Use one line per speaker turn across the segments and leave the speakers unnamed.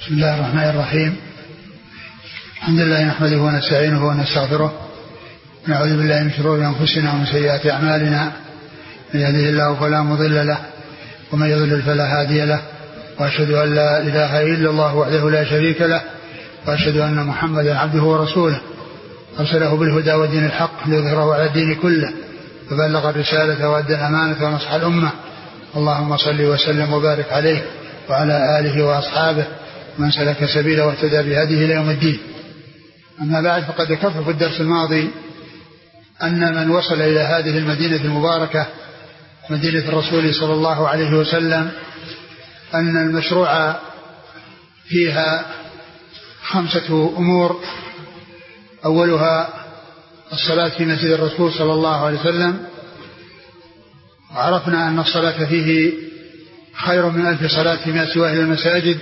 بسم الله الرحمن الرحيم. الحمد لله نحمده ونستعينه ونستغفره، ونعوذ بالله من شرور أنفسنا ومن سيئات أعمالنا، من يهده الله فلا مضل له ومن يضلل فلا هادي له، وأشهد أن لا إله إلا الله وحده لا شريك له، وأشهد أن محمدا عبده ورسوله أرسله بالهدى والدين الحق ليظهره على الدين كله، فبلغ الرسالة وأدى الأمانة ونصح الأمة. اللهم صل وسلم وبارك عليه وعلى آله وأصحابه من سلك سبيله واهتدى بهديه إلى يوم الدين. أما بعد، فقد ذكرت في الدرس الماضي أن من وصل إلى هذه المدينة المباركة مدينة الرسول صلى الله عليه وسلم أن المشروع فيها 5 أمور. أولها الصلاة في مسجد الرسول صلى الله عليه وسلم، وعرفنا أن الصلاة فيه خير من 1000 صلاة فيما سواه المساجد،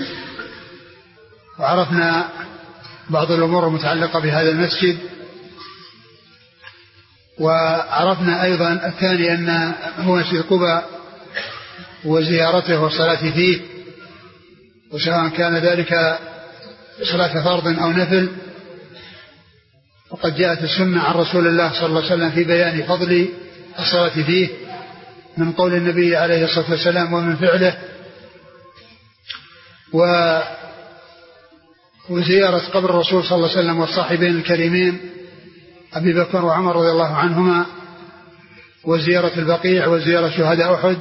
وعرفنا بعض الأمور المتعلقة بهذا المسجد، وعرفنا أيضا الثاني أن هو مسجد قباء وزيارته والصلاة فيه، وسواء كان ذلك صلاة فرض أو نفل. وقد جاءت السنة عن رسول الله صلى الله عليه وسلم في بيان فضل الصلاة فيه من قول النبي عليه الصلاة والسلام ومن فعله، وزيارة قبر الرسول صلى الله عليه وسلم والصاحبين الكريمين أبي بكر وعمر رضي الله عنهما، وزيارة البقيع وزيارة شهداء أحد.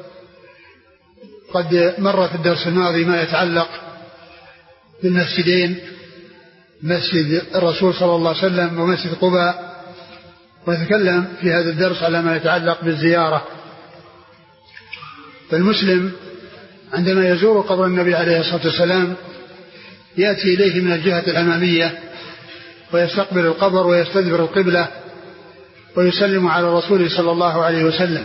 قد مر في الدرس الماضي ما يتعلق بالمسجدين، مسجد الرسول صلى الله عليه وسلم ومسجد قباء، ونتكلم في هذا الدرس على ما يتعلق بالزيارة. فالمسلم عندما يزور قبر النبي عليه الصلاة والسلام يأتي إليه من الجهة الأمامية ويستقبل القبر ويستدبر القبلة ويسلم على الرسول صلى الله عليه وسلم،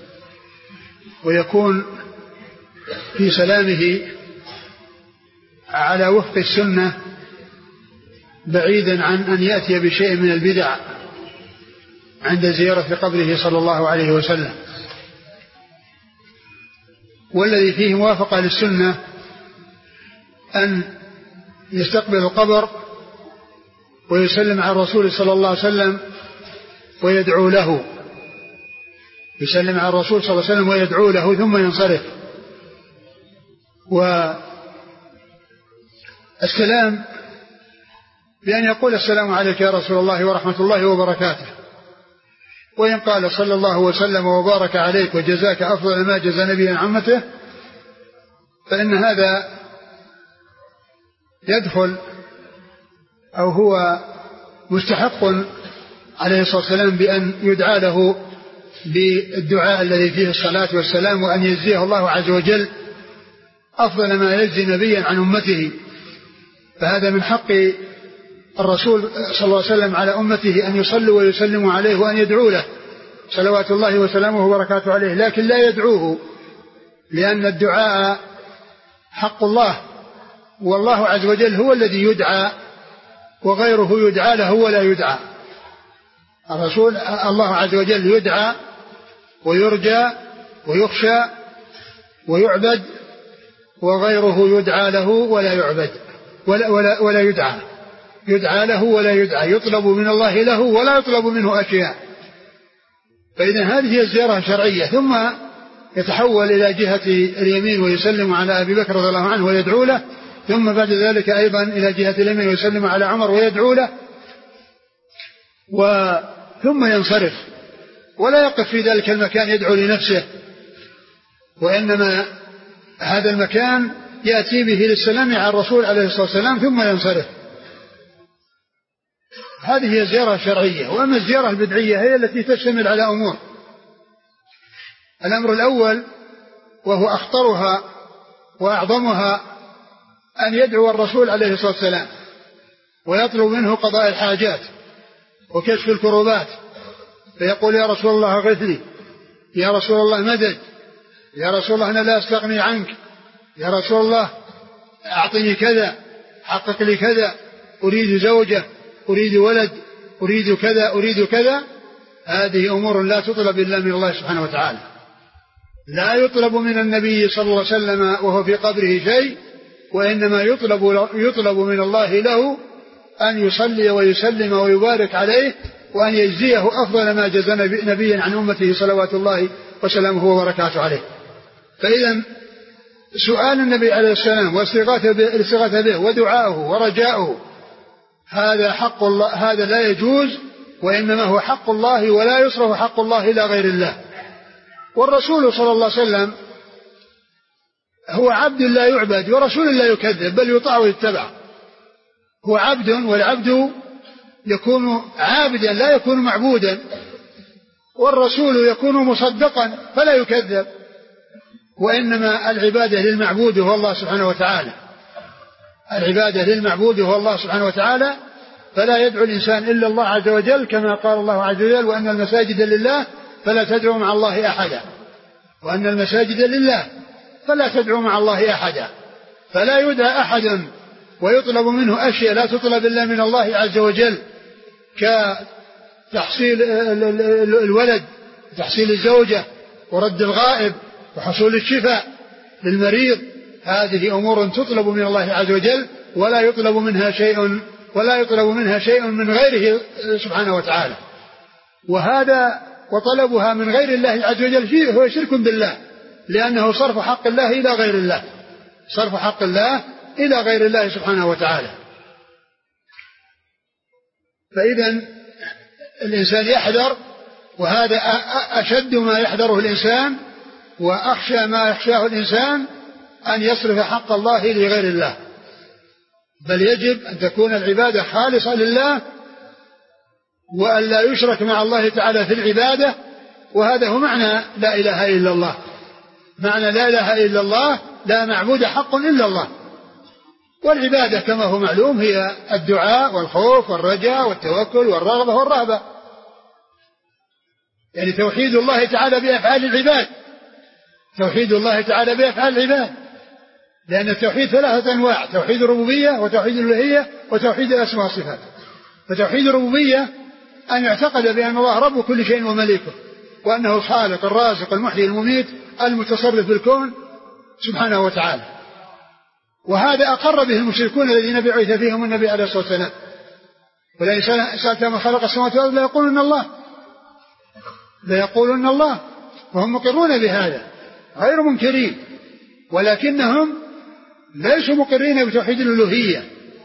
ويكون في سلامه على وفق السنة بعيدا عن أن يأتي بشيء من البدع عند زيارة قبره صلى الله عليه وسلم. والذي فيه موافقة للسنة أن يستقبل القبر ويسلم على الرسول صلى الله عليه وسلم ويدعو له، يسلم على الرسول صلى الله عليه وسلم ويدعو له ثم ينصرف. والسلام بأن يقول السلام عليك يا رسول الله ورحمة الله وبركاته، وإن قال صلى الله وسلم وبارك عليك وجزاك أفضل ما جزى نبي عن عمته، فإن هذا يدخل أو هو مستحق عليه الصلاة والسلام بأن يدعى له بالدعاء الذي فيه الصلاة والسلام، وأن يجزيه الله عز وجل أفضل ما يجزي نبيا عن أمته. فهذا من حق الرسول صلى الله عليه وسلم على أمته أن يصلوا ويسلموا عليه وأن يدعوا له صلوات الله وسلامه وبركاته عليه، لكن لا يدعوه، لأن الدعاء حق الله، والله عز وجل هو الذي يدعى وغيره يدعى له ولا يدعى. الرسول الله عز وجل يدعى ويرجى ويخشى ويعبد، وغيره يدعى له ولا يعبد ولا يدعى، يدعى له ولا يدعى، يطلب من الله له ولا يطلب منه أشياء. فإذا هذه هي الزيارة الشرعية. ثم يتحول إلى جهة اليمين ويسلم على أبي بكر رضي الله عنه ويدعو له، ثم بعد ذلك أيضا إلى جهة اليمين ويسلم على عمر ويدعو له، ثم ينصرف، ولا يقف في ذلك المكان يدعو لنفسه، وإنما هذا المكان يأتي به للسلام على الرسول عليه الصلاة والسلام ثم ينصرف. هذه هي الزيارة الشرعية. وأما الزيارة البدعية هي التي تشتمل على أمور. الأمر الأول وهو أخطرها وأعظمها أن يدعو الرسول عليه الصلاة والسلام ويطلب منه قضاء الحاجات وكشف الكروبات، فيقول يا رسول الله اغثني، يا رسول الله مدد، يا رسول الله أنا لا أستغني عنك، يا رسول الله أعطني كذا، حقق لي كذا، أريد زوجة، أريد ولد، أريد كذا، أريد كذا. هذه أمور لا تطلب إلا من الله سبحانه وتعالى، لا يطلب من النبي صلى الله عليه وسلم وهو في قبره شيء وإنما يطلب من الله له أن يصلي ويسلم ويبارك عليه وأن يجزيه أفضل ما جزى نبيا عن أمته صلوات الله وسلامه وبركاته عليه. فإذا سؤال النبي عليه السلام والاستغاثة به ودعاؤه ورجاؤه هذا حق الله، هذا لا يجوز، وإنما هو حق الله ولا يصرف حق الله إلى غير الله. والرسول صلى الله عليه وسلم هو عبد لا يعبد ورسول لا يكذب بل يطاع ويتبع. هو عبد، والعبد يكون عابدا لا يكون معبودا، والرسول يكون مصدقا فلا يكذب، وإنما العبادة للمعبود هو الله سبحانه وتعالى. العبادة للمعبود هو الله سبحانه وتعالى، فلا يدعو الإنسان إلا الله عز وجل، كما قال الله عز وجل: وأن المساجد لله فلا تدعوا مع الله أحدا. وأن المساجد لله فلا تدعوا مع الله أحدا. فلا يدعى أحد ويطلب منه أشياء لا تطلب إلا من الله عز وجل، كتحصيل الولد، تحصيل الزوجة، ورد الغائب، وحصول الشفاء للمريض. هذه أمور تطلب من الله عز وجل ولا يطلب منها شيء من غيره سبحانه وتعالى. وطلبها من غير الله عز وجل فيه هو شرك بالله، لأنه صرف حق الله إلى غير الله، صرف حق الله إلى غير الله سبحانه وتعالى. فإذا الإنسان يحذر، وهذا أشد ما يحذره الإنسان وأخشى ما يخشاه الإنسان، أن يصرف حق الله لغير الله. بل يجب أن تكون العبادة خالصة لله، وأن لا يشرك مع الله تعالى في العبادة. وهذا هو معنى لا إله إلا الله. معنى لا إله إلا الله: لا معبود حق إلا الله. والعبادة كما هو معلوم هي الدعاء والخوف والرجاء والتوكل والرغبة والرهبة، يعني توحيد الله تعالى بأفعال العباد، توحيد الله تعالى بأفعال العباد. لأن التوحيد 3 أنواع: توحيد الربوبية، وتوحيد الألوهية، وتوحيد الأسماء والصفات. فتوحيد الربوبية أن يعتقد بأن الله رب كل شيء ومليكه، وأنه الخالق الرازق المحيي المميت المتصرف بالكون سبحانه وتعالى. وهذا أقر به المشركون الذين بعث فيهم النبي عليه الصلاة والسلام: ولئن سألتهم من خلق السماوات والأرض ليقولن الله، وهم مقرون بهذا غير منكرين، ولكنهم ليسوا مقرين بتوحيد الألوهية،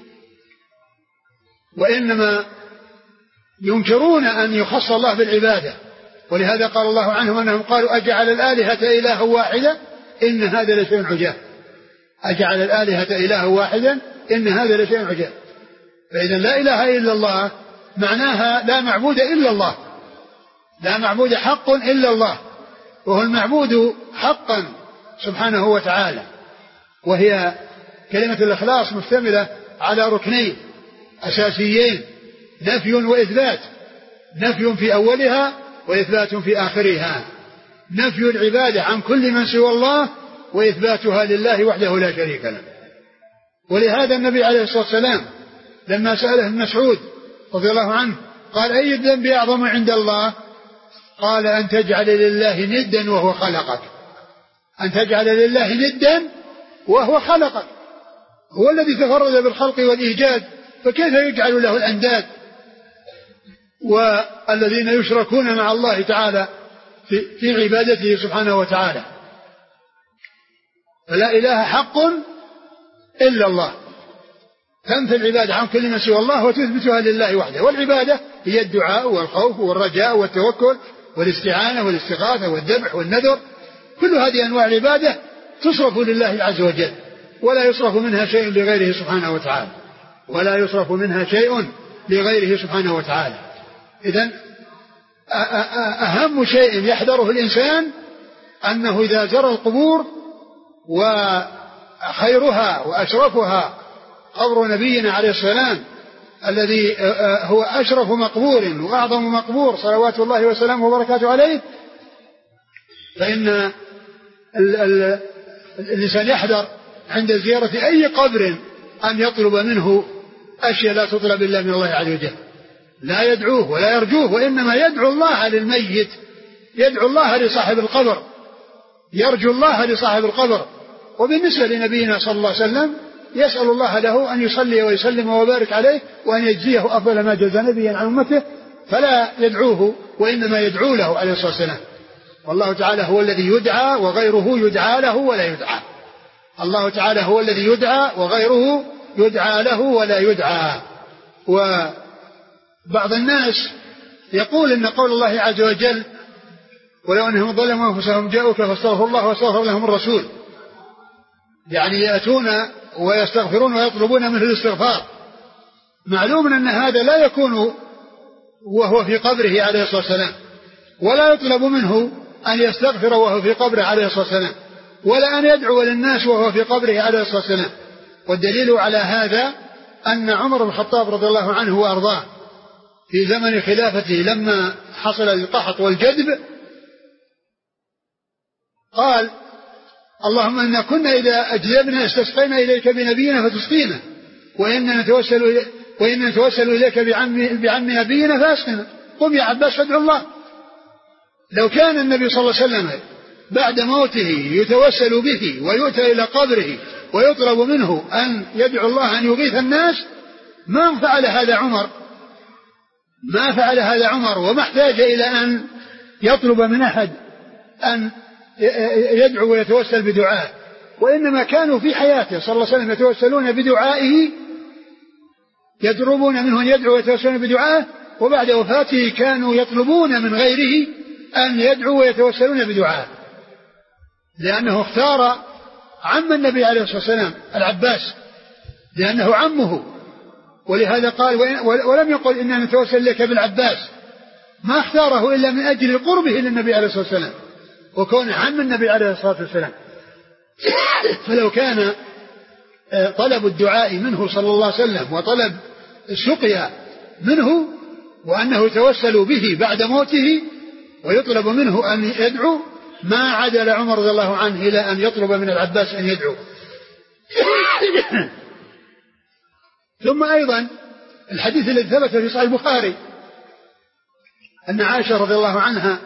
وإنما ينكرون أن يخص الله بالعبادة. ولهذا قال الله عنهم أنهم قالوا: أجعل الآلهة إلها واحدا إن هذا لشيء عجاب. أجعل الآلهة إلها واحدا إن هذا لشيء عجاب. فإذا لا إله إلا الله معناها لا معبود إلا الله، لا معبود حق إلا الله، وهو المعبود حقا سبحانه وتعالى. وهي كلمة الإخلاص مشتملة على ركنين أساسيين: نفي وإثبات، نفي في أولها وإثبات في آخرها. نفي العبادة عن كل من سوى الله، وإثباتها لله وحده لا شريك له. ولهذا النبي عليه الصلاة والسلام لما سأله ابن مسعود رضي الله عنه قال: أي الذنب أعظم عند الله؟ قال: أن تجعل لله ندا وهو خلقك. أن تجعل لله ندا وهو خلقك، هو الذي تفرد بالخلق والإيجاد، فكيف يجعل له الأنداد؟ والذين يشركون مع الله تعالى في عبادته سبحانه وتعالى. فلا إله حق إلا الله، تنفي العبادة عن كل من سوى الله وتثبتها لله وحده. والعبادة هي الدعاء والخوف والرجاء والتوكل والاستعانة والاستغاثة والذبح والنذر. كل هذه أنواع العبادة تصرف لله عز وجل، ولا يصرف منها شيء لغيره سبحانه وتعالى، ولا يصرف منها شيء لغيره سبحانه وتعالى. إذن أهم شيء يحذره الإنسان أنه إذا زار القبور، وخيرها وأشرفها قبر نبينا عليه السلام الذي هو أشرف مقبور وأعظم مقبور صلوات الله وسلامه وبركاته عليه، فإن الإنسان يحذر عند زيارة أي قبر أن يطلب منه أشياء لا تطلب إلا من الله عز وجل. لا يدعوه ولا يرجوه، وإنما يدعو الله للميت، يدعو الله لصاحب القبر، يرجو الله لصاحب القبر. وبالنسبة لنبينا صلى الله عليه وسلم يسأل الله له أن يصلي ويسلم ويبارك عليه وأن يجزيه أفضل ما جزى نبيا عن أمته، فلا يدعوه وإنما يدعو له عليه الصلاة والسلام. والله تعالى هو الذي يدعى وغيره يدعى له ولا يدعى. الله تعالى هو الذي يدعى وغيره يدعى له ولا يدعى. وبعض الناس يقول إن قول الله عز وجل ولو أنهم ظلموا أنفسهم جاءوك فاستغفروا الله واستغفر لهم الرسول، يعني يأتون ويستغفرون ويطلبون منه الاستغفار. معلوم أن هذا لا يكون وهو في قبره عليه الصلاة والسلام، ولا يطلب منه أن يستغفر وهو في قبره عليه الصلاة والسلام، ولا أن يدعو للناس وهو في قبره عليه الصلاة والسلام. والدليل على هذا أن عمر بن الخطاب رضي الله عنه وأرضاه في زمن خلافته لما حصل القحط والجدب قال اللهم إنا كنا إذا أجذبنا استسقينا إليك بنبينا فتسقينا، وإننا نتوسل إليك بعم نبينا فأسقنا، قم يا عباس فادعو الله. لو كان النبي صلى الله عليه وسلم بعد موته يتوسل به ويؤتى إلى قبره ويطلب منه أن يدعو الله أن يغيث الناس ما فعل هذا عمر وما احتاج إلى أن يطلب من أحد أن يدعو ويتوسل بدعائه، وإنما كانوا في حياته صلى الله عليه وسلم يتوسلون بدعائه، يطلبون منه أن يدعو ويتوسلون بدعائه، وبعد وفاته كانوا يطلبون من غيره أن يدعو ويتوسلون بدعائه، لأنه اختار عم النبي عليه الصلاة والسلام العباس لأنه عمه، ولهذا قال ولم يقل إننا نتوسل لك بالعباس، ما اختاره إلا من أجل قربه للنبي عليه الصلاة والسلام وكون عم النبي عليه الصلاة والسلام. فلو كان طلب الدعاء منه صلى الله عليه وسلم وطلب السقيا منه وأنه يتوسل به بعد موته ويطلب منه أن يدعو ما عدل عمر رضي الله عنه إلى أن يطلب من العباس أن يدعو. ثم أيضا الحديث الذي ثبت في صحيح البخاري أن عائشة رضي الله عنها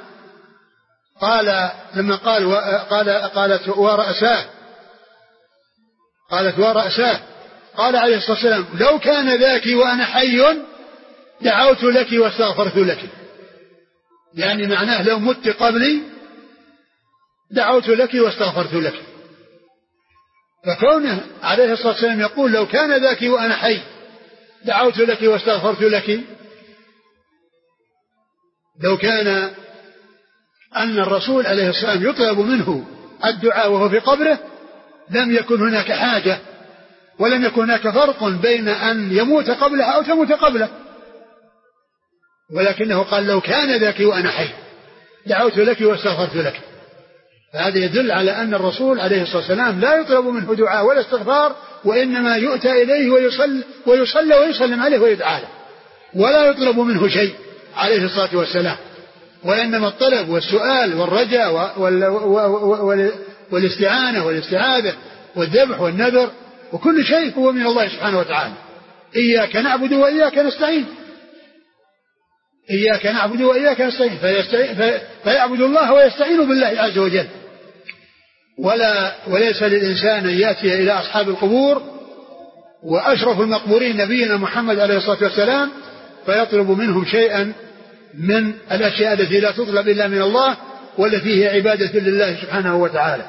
لما قالت ورأساه قال عليه الصلاة والسلام لو كان ذاك وأنا حي دعوت لك واستغفرت لك، يعني معناه لو مت قبلي دعوت لك واستغفرت لك. فكونه عليه الصلاة والسلام يقول لو كان ذاك وأنا حي دعوت لك واستغفرت لك، لو كان أن الرسول عليه الصلاة والسلام يطلب منه الدعاء وهو في قبره لم يكن هناك حاجة ولم يكن هناك فرق بين أن يموت قبله أو تموت قبله، ولكنه قال لو كان ذاك وأنا حي دعوت لك واستغفرت لك. فهذا يدل على أن الرسول عليه الصلاة والسلام لا يطلب منه دعاء ولا استغفار، وإنما يؤتى إليه ويصلى ويسلم عليه ويدعى له، ولا يطلب منه شيء عليه الصلاة والسلام، وإنما الطلب والسؤال والرجاء والاستعانة والاستعاذة والذبح والنذر وكل شيء هو من الله سبحانه وتعالى. إياك نعبد وإياك نستعين، إياك نعبد وإياك نستعين، فيعبد الله ويستعين بالله عز وجل. وليس للإنسان أن يأتي إلى أصحاب القبور وأشرف المقبورين نبينا محمد عليه الصلاة والسلام فيطلب منهم شيئا من الأشياء التي لا تطلب إلا من الله والتي هي عبادة لله سبحانه وتعالى.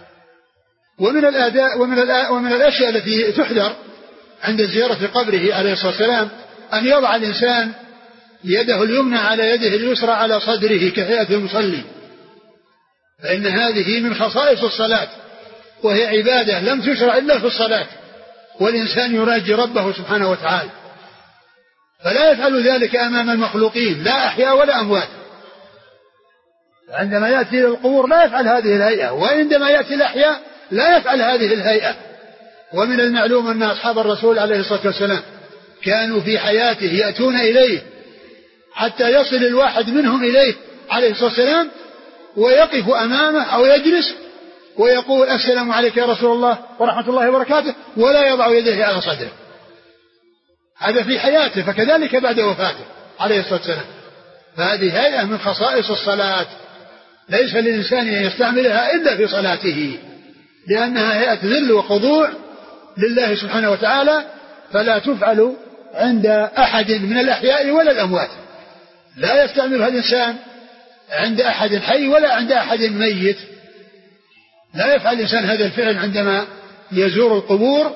ومن الأشياء التي تحذر عند زيارة قبره عليه الصلاة والسلام أن يضع الإنسان يده اليمنى على يده اليسرى على صدره كهيئة المصلي، فإن هذه من خصائص الصلاة وهي عبادة لم تشرع إلا في الصلاة، والإنسان يراجي ربه سبحانه وتعالى، فلا يفعل ذلك أمام المخلوقين لا أحياء ولا أموات. عندما يأتي إلى القبور لا يفعل هذه الهيئة، وعندما يأتي الأحياء لا يفعل هذه الهيئة. ومن المعلوم أن أصحاب الرسول عليه الصلاة والسلام كانوا في حياته يأتون إليه حتى يصل الواحد منهم إليه عليه الصلاة والسلام ويقف أمامه أو يجلس ويقول السلام عليك يا رسول الله ورحمة الله وبركاته، ولا يضع يديه على صدره. هذا في حياته، فكذلك بعد وفاته عليه الصلاة والسلام. فهذه هيئة من خصائص الصلاة ليس للإنسان أن يستعملها إلا في صلاته، لأنها هيئة ذل وخضوع لله سبحانه وتعالى فلا تفعل عند أحد من الأحياء ولا الأموات. لا يستعملها الإنسان عند أحد حي ولا عند أحد ميت. لا يفعل الإنسان هذا الفعل عندما يزور القبور،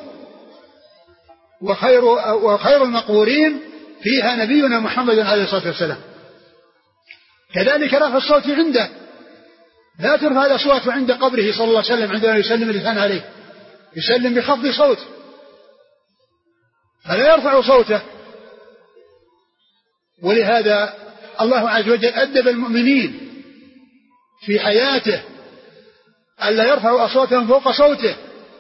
وخير المقبورين فيها نبينا محمد عليه الصلاة والسلام. كذلك رفع الصوت عنده، لا ترفع الأصوات عند قبره صلى الله عليه وسلم عندما يسلم الإنسان عليه، يسلم بخفض صوت، فلا يرفع صوته. ولهذا الله عز وجل أدب المؤمنين في حياته ألا يرفعوا أصواتهم فوق صوته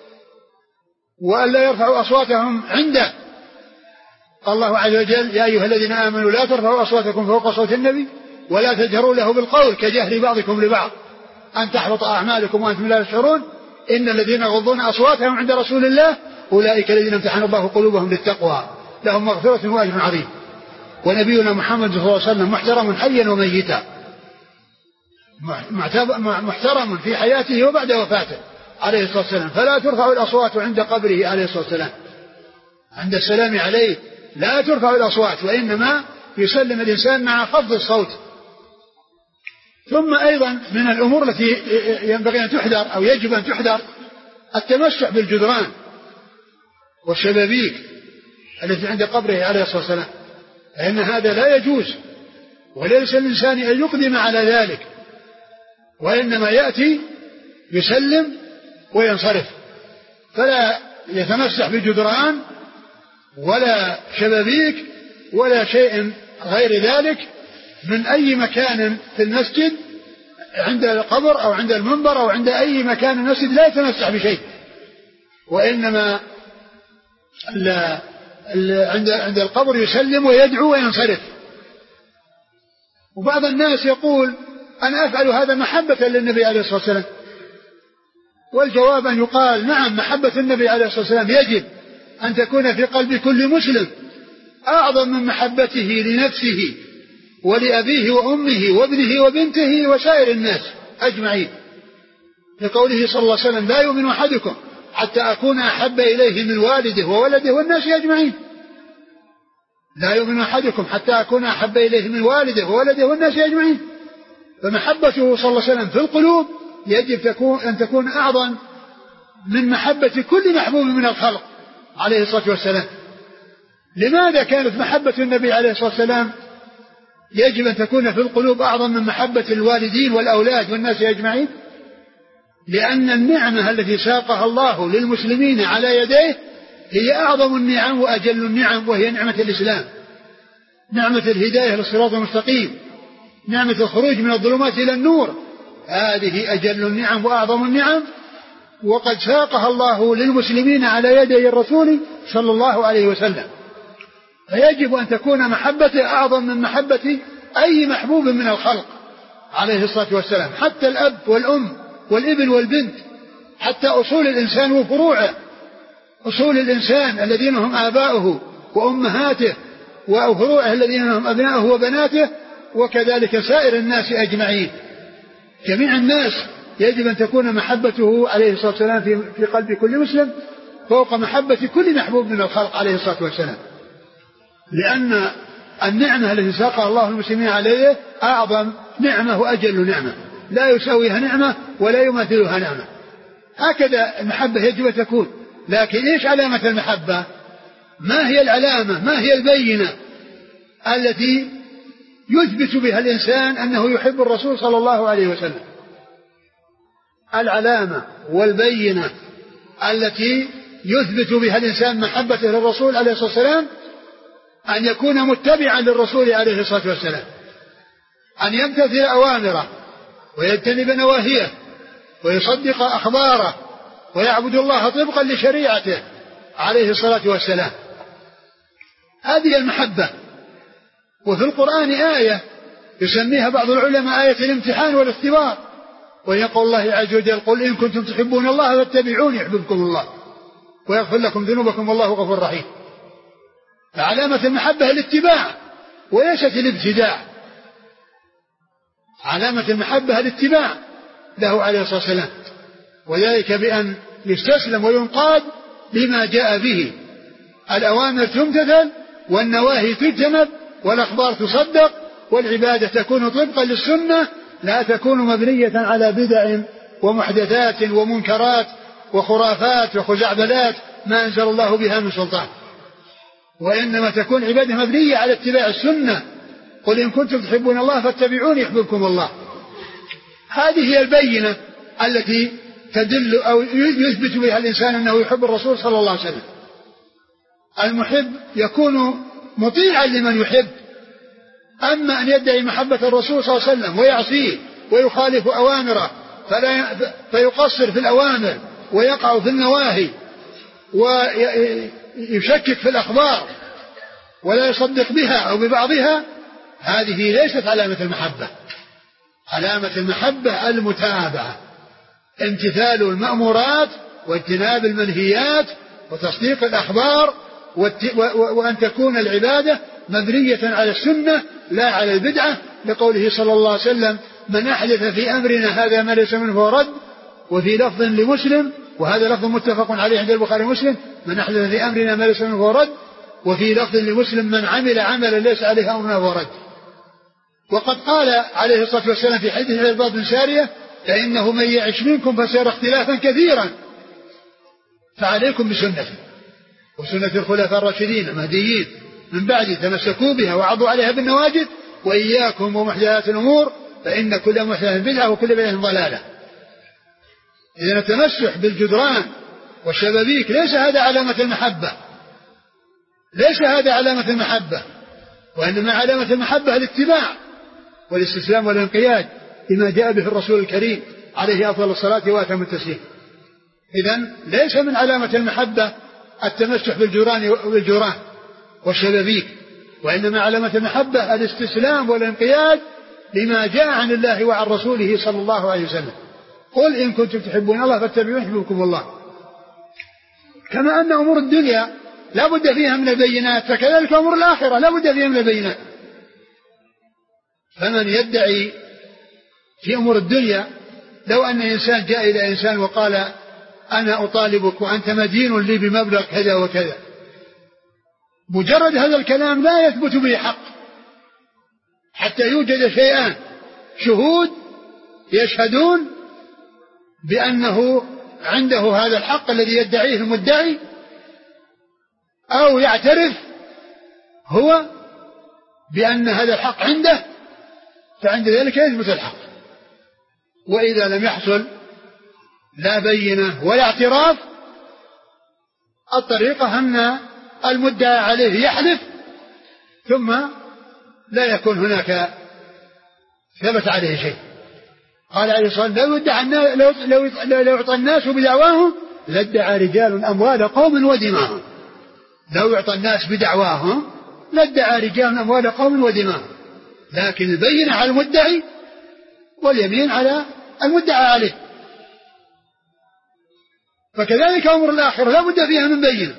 وألا يرفعوا أصواتهم عنده. قال الله عز وجل: يا أيها الذين آمنوا لا ترفعوا أصواتكم فوق صوت النبي ولا تجهروا له بالقول كجهر بعضكم لبعض أن تحبط أعمالكم وأنتم لا تشعرون إن الذين يغضون أصواتهم عند رسول الله أولئك الذين امتحن الله قلوبهم للتقوى لهم مغفرة وأجر عظيم. ونبينا محمد صلى الله عليه وسلم محترم حيا وميتا، محترم في حياته وبعد وفاته عليه الصلاة والسلام. فلا ترفع الأصوات عند قبره عليه الصلاة والسلام، عند السلام عليه لا ترفع الأصوات، وإنما يسلم الإنسان مع خفض الصوت. ثم أيضا من الأمور التي ينبغي أن تحذر أو يجب أن تحذر التمسح بالجدران والشبابيك التي عند قبره عليه الصلاة والسلام، لأن هذا لا يجوز، وليس الإنسان أن يقدم على ذلك، وإنما يأتي يسلم وينصرف، فلا يتمسح بجدران ولا شبابيك ولا شيء غير ذلك من أي مكان في المسجد، عند القبر أو عند المنبر أو عند أي مكان المسجد لا يتمسح بشيء، وإنما عند القبر يسلم ويدعو وينصرف. وبعض الناس يقول: أنا أفعل هذا محبة للنبي عليه الصلاة والسلام. والجواب أن يقال: نعم، محبة النبي عليه الصلاة والسلام يجب أن تكون في قلب كل مسلم أعظم من محبته لنفسه ولأبيه وأمه وابنه وبنته وسائر الناس أجمعين، لقوله صلى الله عليه وسلم: لا يؤمن أحدكم حتى أكون أحب إليه من والده وولده والناس أجمعين. لا يؤمن أحدكم حتى أكون أحب إليه من والده وولده والناس أجمعين. فمحبته صلى الله عليه وسلم في القلوب يجب أن تكون أعظم من محبة كل محبوب من الخلق عليه الصلاة والسلام. لماذا كانت محبة النبي عليه الصلاة والسلام يجب أن تكون في القلوب أعظم من محبة الوالدين والأولاد والناس أجمعين؟ لأن النعمة التي ساقها الله للمسلمين على يديه هي أعظم النعم وأجل النعم، وهي نعمة الإسلام، نعمة الهداية للصراط المستقيم، نعمة الخروج من الظلمات إلى النور. هذه أجل النعم وأعظم النعم، وقد ساقها الله للمسلمين على يدي الرسول صلى الله عليه وسلم. فيجب أن تكون محبته أعظم من محبة أي محبوب من الخلق عليه الصلاة والسلام، حتى الأب والأم والابن والبنت، حتى أصول الإنسان وفروعه، أصول الإنسان الذين هم آباؤه وأمهاته، وفروعه الذين هم أبناؤه وبناته، وكذلك سائر الناس أجمعين. جميع الناس يجب أن تكون محبته عليه الصلاة والسلام في قلب كل مسلم فوق محبة كل محبوب من الخلق عليه الصلاة والسلام، لأن النعمة التي ساقها الله المسلمين عليه أعظم نعمة وأجل نعمة، لا يساويها نعمة ولا يماثلها نعمة. هكذا المحبة يجب أن تكون. لكن إيش علامة المحبة؟ ما هي العلامة؟ ما هي البينة التي يثبت بها الإنسان أنه يحب الرسول صلى الله عليه وسلم؟ العلامة والبينة التي يثبت بها الإنسان محبته للرسول عليه الصلاة والسلام أن يكون متبعا للرسول عليه الصلاة والسلام، أن يمتثل أوامره ويجتنب نواهيه ويصدق أخباره ويعبد الله طبقا لشريعته عليه الصلاة والسلام. هذه المحبة. وفي القرآن آية يسميها بعض العلماء آية الامتحان والاختبار، وهي قول الله عز وجل: قل إن كنتم تحبون الله فاتبعوني يحببكم الله ويغفر لكم ذنوبكم والله غفور رحيم. فعلامة المحبة الاتباع وليست الابتداع. علامة المحبة الاتباع له عليه الصلاة والسلام، وذلك بأن يستسلم وينقاد بما جاء به، الأوامر تمتثل والنواهي تجتنب والأخبار تصدق، والعبادة تكون طبقا للسنة لا تكون مبنية على بدع ومحدثات ومنكرات وخرافات وخزعبلات ما أنزل الله بها من سلطان، وإنما تكون عبادة مبنية على اتباع السنة. قل إن كنتم تحبون الله فاتبعوني يحببكم الله. هذه هي البينة التي تدل أو يثبت بها الإنسان أنه يحب الرسول صلى الله عليه وسلم. المحب يكون مطيعا لمن يحب، أما أن يدعي محبة الرسول صلى الله عليه وسلم ويعصيه ويخالف أوامره فيقصر في الأوامر ويقع في النواهي ويشكك في الأخبار ولا يصدق بها أو ببعضها، هذه ليست علامة المحبة. علامة المحبة المتابعة، امتثال المأمورات واجتناب المنهيات وتصديق الأخبار، وأن تكون العبادة مبنية على السنة لا على البدعة، لقوله صلى الله عليه وسلم: من أحدث في أمرنا هذا ما ليس منه فهو رد. وفي لفظ لمسلم، وهذا لفظ متفق عليه عند البخاري ومسلم: من أحدث في أمرنا ما ليس منه فهو رد. وفي لفظ لمسلم: من عمل عملا ليس عليه أمرنا فهو رد. وقد قال عليه الصلاة والسلام في حديث العرباض بن سارية: فإنه من يعش منكم فسيرى اختلافا كثيرا فعليكم بسنتي وسنة الخلفاء الراشدين المهديين من بعد، تمسكوا بها وعضوا عليها بالنواجذ، وإياكم ومحدثات الأمور فإن كل محدثة بدعة وكل بدعة ضلالة. إذن التمسح بالجدران والشبابيك ليس هذا علامة المحبة، ليس هذا علامة المحبة، وإنما علامة المحبة الاتباع والاستسلام والانقياد لما جاء به الرسول الكريم عليه أفضل الصلاة وأتم التسليم. إذن ليس من علامة المحبة التمسح بالجدران والشبابيك، وإنما علامة المحبة الاستسلام والانقياد لما جاء عن الله وعن رسوله صلى الله عليه وسلم. قل إن كنتم تحبون الله فاتبعوني يحببكم الله. كما أن أمور الدنيا لا بد فيها من البينات، فكذلك أمور الآخرة لا بد فيها من البينات. فمن يدعي في أمور الدنيا، لو أن إنسان جاء إلى إنسان وقال: أنا أطالبك وأنت مدين لي بمبلغ كذا وكذا، مجرد هذا الكلام لا يثبت به حق حتى يوجد شيئان: شهود يشهدون بأنه عنده هذا الحق الذي يدعيه المدعي، أو يعترف هو بأن هذا الحق عنده، فعند ذلك يثبت الحق. وإذا لم يحصل لا بينة ولا اعتراف، الطريقة أن المدعى عليه يحلف ثم لا يكون هناك ثبت عليه شيء. قال عليه الصلاة والسلام: لو يعطى الناس بدعواهم لادعى رجال أموال قوم ودماءهم. لو يعطى الناس بدعواهم لادعى رجال أموال قوم ودماءهم، لكن البينة على المدعي واليمين على المدعى عليه. فكذلك أمر الآخرة لا بد فيها من بينة،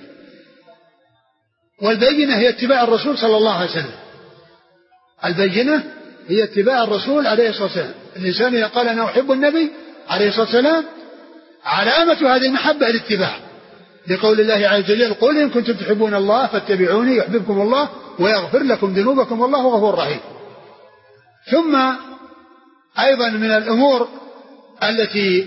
والبينة هي اتباع الرسول صلى الله عليه وسلم. البينة هي اتباع الرسول عليه الصلاة والسلام. الإنسان إذا قال: أنا أحب النبي عليه الصلاة والسلام، علامة هذه المحبة الاتباع، لقول الله عز وجل: قل إن كنتم تحبون الله فاتبعوني يحببكم الله ويغفر لكم ذنوبكم والله غفور رحيم. ثم أيضا من الأمور التي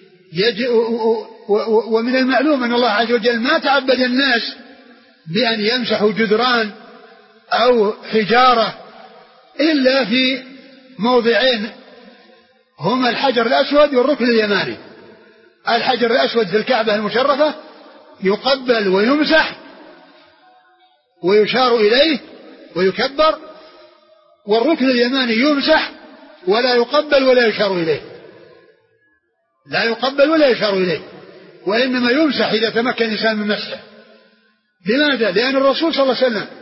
ومن المعلوم أن الله عز وجل ما تعبد الناس بأن يمسحوا جدران أو حجارة إلا في موضعين، هما الحجر الأسود والركن اليماني. الحجر الأسود في الكعبة المشرفة يقبل ويمسح ويشار إليه ويكبر، والركن اليماني يمسح ولا يقبل ولا يشار إليه، لا يقبل ولا يشار إليه، وإنما يمسح إذا تمكن الإنسان من مسحه. لماذا؟ لأن الرسول صلى الله عليه وسلم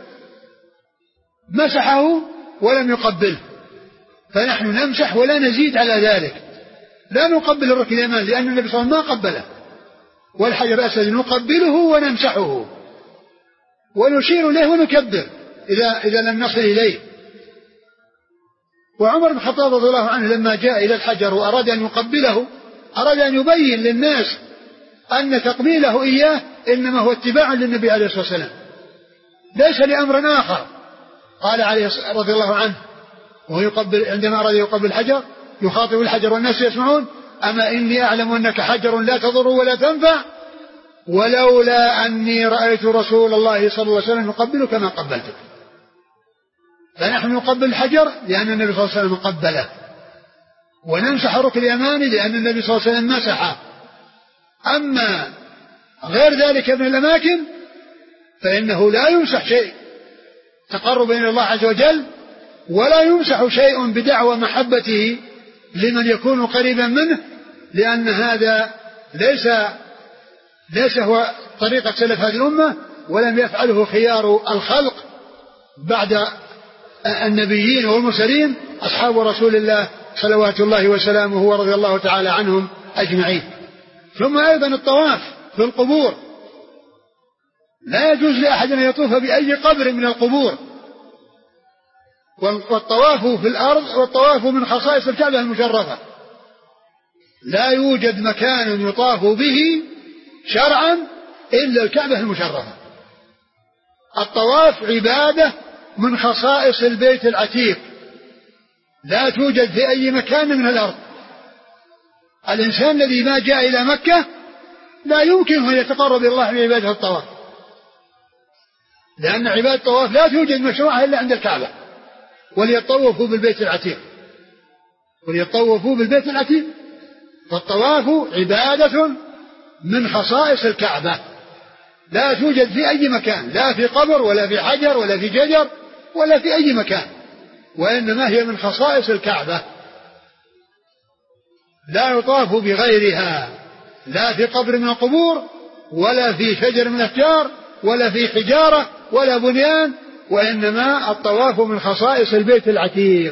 مسحه ولم يقبله، فنحن نمسح ولا نزيد على ذلك، لا نقبل الركن اليماني لأن النبي صلى الله عليه وسلم ما قبله، والحجر الأسود نقبله ونمسحه ونشير إليه ونكبر إذا لم نصل إليه. وعمر بن الخطاب رضي الله عنه لما جاء إلى الحجر وأراد أن يقبله، أراد أن يبين للناس أن تقبيله إياه إنما هو اتباع للنبي عليه الصلاة والسلام، ليس لأمر آخر. قال عليه رضي الله عنه وهو يقبل عندما أراد يقبل الحجر يخاطب الحجر والناس يسمعون: أما إني أعلم أنك حجر لا تضر ولا تنفع، ولولا أني رأيت رسول الله صلى الله عليه وسلم يقبلك ما قبلتك. فنحن نقبل الحجر لأن النبي صلى الله عليه وسلم قبله، ونمسح ركن اليماني لأن النبي صلى الله عليه وسلم مسحه. أما غير ذلك من الأماكن فإنه لا يمسح شيء تقرب إلى الله عز وجل، ولا يمسح شيء بدعوى محبته لمن يكون قريبا منه، لأن هذا ليس هو طريقة سلف هذه الأمة، ولم يفعله خيار الخلق بعد النبيين والمرسلين أصحاب رسول الله صلوات الله وسلامه ورضي الله تعالى عنهم أجمعين. ثم أيضا الطواف في القبور، لا يجوز لأحد أن يطوف بأي قبر من القبور، والطواف في الأرض والطواف من خصائص الكعبة المشرفة، لا يوجد مكان يطاف به شرعا إلا الكعبة المشرفة. الطواف عبادة من خصائص البيت العتيق، لا توجد في أي مكان من الأرض. الإنسان الذي ما جاء إلى مكة لا يمكن أن يتقرب إلى الله بعبادة الطواف، لأن عبادة الطواف لا توجد مشروعها إلا عند الكعبة. وليطوفوا بالبيت العتيق، وليطوفوا بالبيت العتيق. فالطواف عبادة من خصائص الكعبة، لا توجد في أي مكان، لا في قبر ولا في حجر ولا في شجر ولا في أي مكان، وإنما هي من خصائص الكعبة، لا يطاف بغيرها، لا في قبر من القبور ولا في شجر من الأشجار ولا في حجارة ولا بنيان، وإنما الطواف من خصائص البيت العتيق.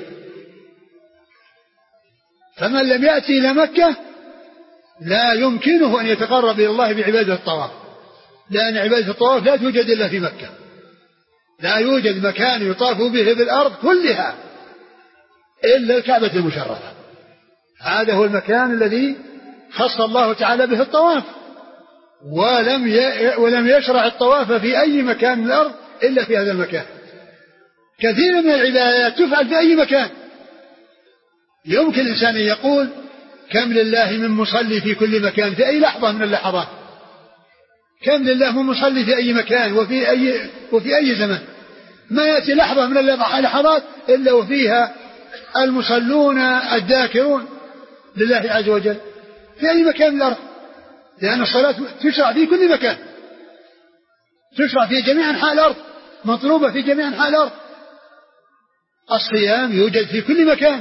فمن لم يأتي إلى مكة لا يمكنه أن يتقرب إلى الله بعبادة الطواف، لأن عبادة الطواف لا توجد إلا في مكة، لا يوجد مكان يطاف به بالأرض كلها إلا الكعبة المشرفة. هذا هو المكان الذي خص الله تعالى به الطواف، ولم يشرع الطواف في أي مكان من الأرض إلا في هذا المكان. كثير من العبادات تفعل في أي مكان. يمكن الإنسان أن يقول: كم لله من مصلي في كل مكان، في أي لحظة من اللحظات، كم لله من مصلي في أي مكان وفي أي زمن. ما يأتي لحظة من اللحظات إلا وفيها المصلون الذاكرون لله عز وجل في أي مكان من الأرض، لأن الصلاة تشرع في كل مكان، تشرع في جميع أنحاء الأرض، مطلوبة في جميع أنحاء الأرض. الصيام يوجد في كل مكان،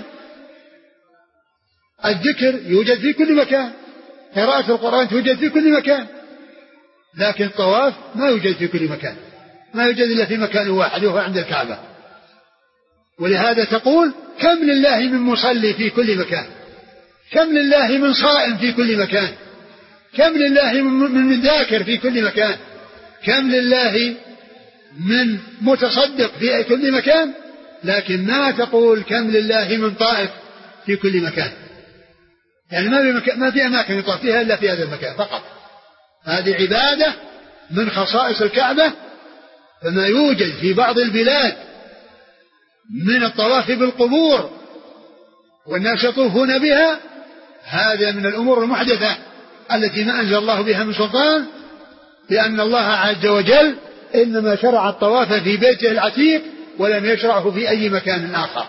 الذكر يوجد في كل مكان، قراءة القرآن توجد في كل مكان، لكن الطواف ما يوجد في كل مكان، ما يوجد إلا في مكان واحد وهو عند الكعبة. ولهذا تقول: كم لله من مصلي في كل مكان، كم لله من صائم في كل مكان، كم لله من ذاكر في كل مكان، كم لله من متصدق في كل مكان، لكن ما تقول كم لله من طائف في كل مكان. يعني ما في أماكن يطاف فيها إلا في هذا المكان فقط. هذه عبادة من خصائص الكعبة. فما يوجد في بعض البلاد من الطواف بالقبور والناس يطوفون بها، هذا من الأمور المحدثة التي ما أنزل الله بها من سلطان، لأن الله عز وجل إنما شرع الطواف في بيته العتيق ولم يشرعه في أي مكان آخر.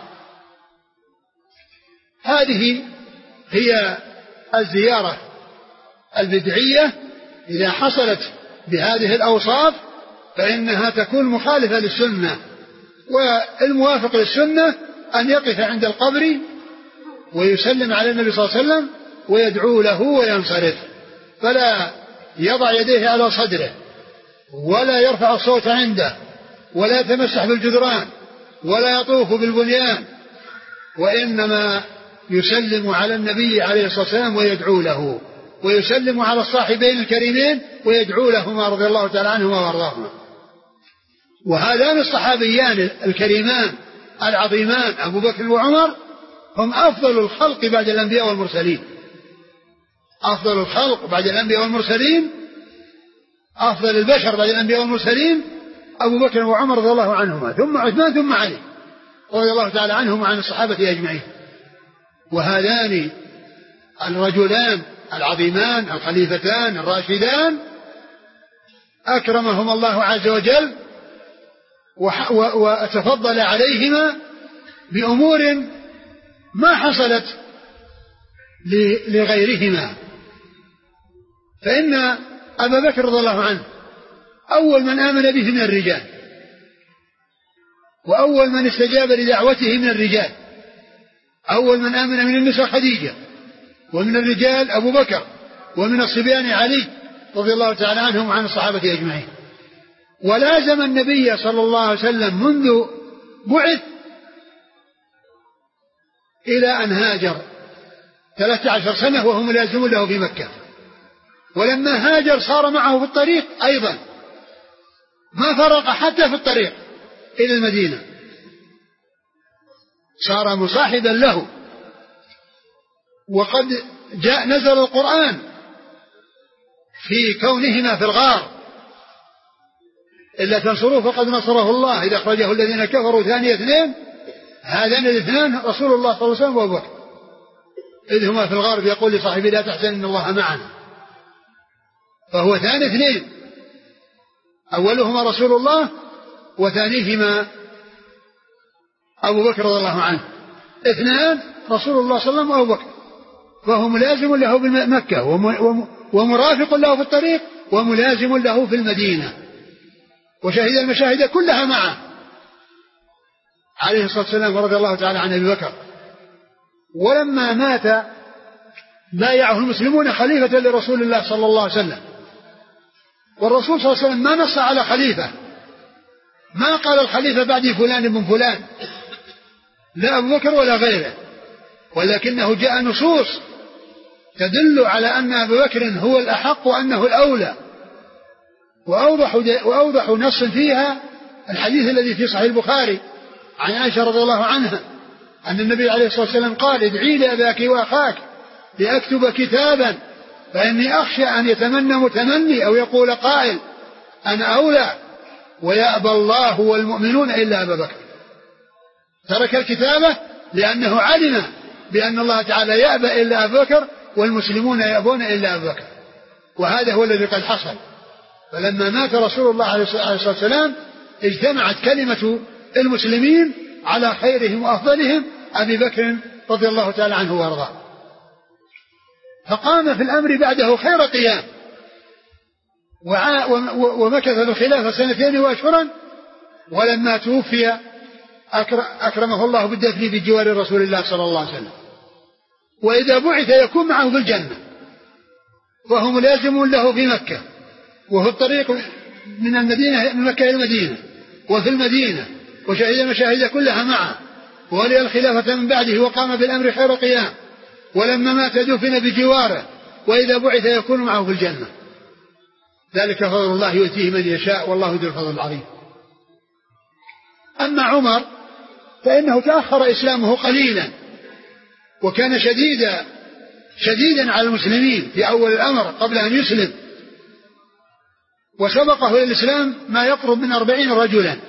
هذه هي الزيارة البدعية. إذا حصلت بهذه الأوصاف فإنها تكون مخالفة للسنة، والموافق للسنة أن يقف عند القبر ويسلم على النبي صلى الله عليه وسلم ويدعو له وينصرف، فلا يضع يديه على صدره ولا يرفع الصوت عنده ولا يتمسح بالجدران ولا يطوف بالبنيان، وإنما يسلم على النبي عليه الصلاة والسلام ويدعو له، ويسلم على الصاحبين الكريمين ويدعو لهما رضي الله تعالى عنهما وارضاهما. وهذان الصحابيان الكريمان العظيمان أبو بكر وعمر هم أفضل الخلق بعد الأنبياء والمرسلين. أفضل الخلق بعد الأنبياء والمرسلين أفضل البشر بعد الأنبياء والمرسلين أبو بكر وعمر رضي الله عنهما، ثم عثمان، ثم علي رضي الله تعالى عنهم وعن الصحابة أجمعين. وهذان الرجلان العظيمان الخليفتان الراشدان أكرمهم الله عز وجل وتفضل عليهما بأمور ما حصلت لغيرهما. فإن أبا بكر رضي الله عنه أول من آمن به من الرجال، وأول من استجاب لدعوته من الرجال. أول من آمن من النساء خديجة، ومن الرجال أبو بكر، ومن الصبيان علي رضي الله تعالى عنهم وعن الصحابة أجمعين. ولازم النبي صلى الله عليه وسلم منذ بعث إلى أن هاجر 13 سنة وهو ملازم له في مكة. ولما هاجر صار معه في الطريق أيضا، ما فرق حتى في الطريق إلى المدينة، صار مصاحبا له. وقد نزل القرآن في كونهما في الغار: إلا تنصروه فقد نصره الله إذا أخرجه الذين كفروا ثاني اثنين. هذان الاثنان رسول الله صلى الله عليه وسلم وأبو بكر، إذ هما في الغار يقول لصاحبه لا تحزن إن الله معنا. فهو ثاني اثنين، أولهما رسول الله وثانيهما أبو بكر رضي الله عنه. اثنان رسول الله صلى الله عليه وسلم وأبو بكر، فهو ملازم له بمكة ومرافق له في الطريق وملازم له في المدينة، وشهد المشاهد كلها معه عليه الصلاة والسلام رضي الله تعالى عن أبي بكر. ولما مات بايعه المسلمون خليفة لرسول الله صلى الله عليه وسلم، والرسول صلى الله عليه وسلم ما نص على خليفة، ما قال الخليفة بعد فلان بن فلان، لا أبو بكر ولا غيره، ولكنه جاء نصوص تدل على أن أبا بكر هو الأحق وأنه الأولى. وأوضح نص فيها الحديث الذي في صحيح البخاري عن عائشة رضي الله عنها أن النبي عليه الصلاة والسلام قال: ادعي لأباك وأخاك لأكتب كتابا فإني أخشى أن يتمنى متمني أو يقول قائل أنا أولى ويأبى الله والمؤمنون إلا أبا بكر. ترك الكتابة لأنه علم بأن الله تعالى يأبى إلا أبا بكر والمسلمون يأبون إلا أبا بكر، وهذا هو الذي قد حصل. فلما مات رسول الله عليه الصلاة والسلام اجتمعت كلمة المسلمين على خيرهم وأفضلهم أبي بكر رضي الله تعالى عنه وارضاه، فقام في الأمر بعده خير قيام، ومكث الخلافة 2 وأشهرا. ولما توفي أكرمه الله بالدفن بجوار رسول الله صلى الله عليه وسلم. وإذا بعث يكون معه في الجنة، وهو ملازم له في مكة، وفي الطريق من المدينة من مكة إلى المدينة، وفي المدينة، وشهد المشاهد كلها معه، ولي الخلافة من بعده وقام بالأمر خير قيام. ولما مات دفن بجواره، وإذا بعث يكون معه في الجنة. ذلك فضل الله يؤتيه من يشاء والله ذو الفضل العظيم. أما عمر فإنه تأخر إسلامه قليلا، وكان شديدا على المسلمين في أول الأمر قبل أن يسلم، وسبقه إلى الإسلام ما يقرب من 40 رجلا.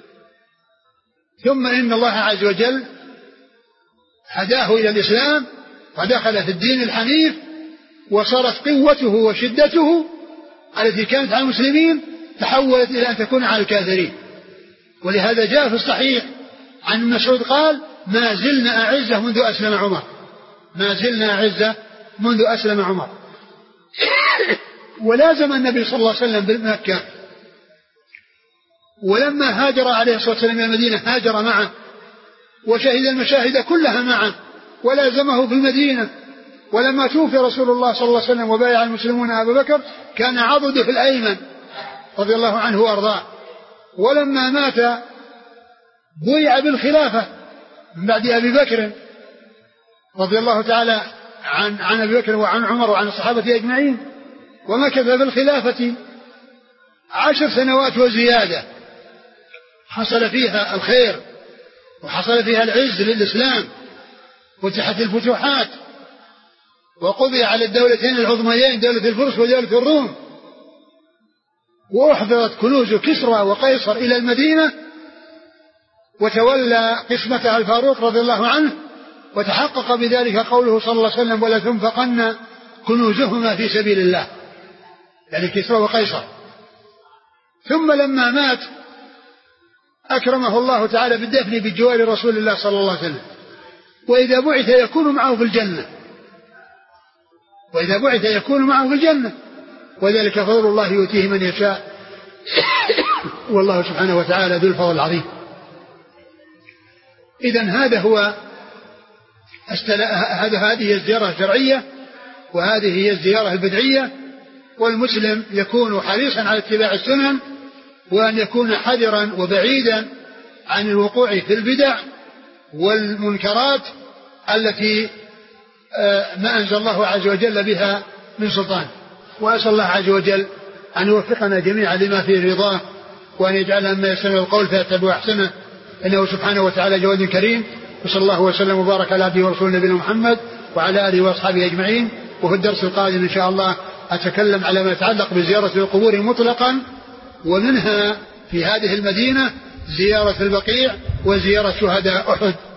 ثم إن الله عز وجل هداه إلى الإسلام ودخل في الدين الحنيف، وصارت قوته وشدته التي كانت على المسلمين تحولت إلى أن تكون على الكافرين. ولهذا جاء في الصحيح عن مسعود قال: ما زلنا أعزة منذ أسلم عمر، ما زلنا أعزة منذ أسلم عمر. ولازم النبي صلى الله عليه وسلم بمكة، ولما هاجر عليه الصلاة والسلام إلى المدينة هاجر معه، وشهد المشاهد كلها معه، ولازمه في المدينة. ولما توفي رسول الله صلى الله عليه وسلم وبايع المسلمون أبا بكر كان عضده في الأيمن رضي الله عنه وأرضاه. ولما مات بويع بالخلافة من بعد أبي بكر رضي الله تعالى عن أبي بكر وعن عمر وعن الصحابة أجمعين، ومكث بالخلافة 10 سنوات وزيادة، حصل فيها الخير وحصل فيها العز للإسلام، فتحت الفتوحات، وقضي على الدولتين العظميين دولة الفرس ودولة الروم، وأحضرت كنوز كسرى وقيصر إلى المدينة وتولى قسمتها الفاروق رضي الله عنه، وتحقق بذلك قوله صلى الله عليه وسلم ولا تنفقن كنوزهما في سبيل الله، يعني كسرى وقيصر. ثم لما مات أكرمه الله تعالى بالدفن بجوار رسول الله صلى الله عليه وسلم، وإذا بعث يكون معه في الجنة، وإذا بعث يكون معه في الجنة، وذلك فضل الله يؤتيه من يشاء والله سبحانه وتعالى ذو الفضل العظيم. إذن هذه الزيارة الشرعية، وهذه هي الزيارة البدعية. والمسلم يكون حريصا على اتباع السنن، وأن يكون حذرا وبعيدا عن الوقوع في البدع والمنكرات التي ما أنزل الله عز وجل بها من سلطان. وأسأل الله عز وجل أن يوفقنا جميعا لما فيه رضاه، وأن يجعلنا مما يستمع القول فيتبع أحسنه، إنه سبحانه وتعالى جواد كريم. وصلى الله وسلم وبارك على عبده ورسوله نبينا محمد وعلى آله وأصحابه أجمعين. وفي الدرس القادم إن شاء الله أتكلم على ما يتعلق بزيارة القبور مطلقا، ومنها في هذه المدينة زيارة البقيع وزيارة شهداء أحد.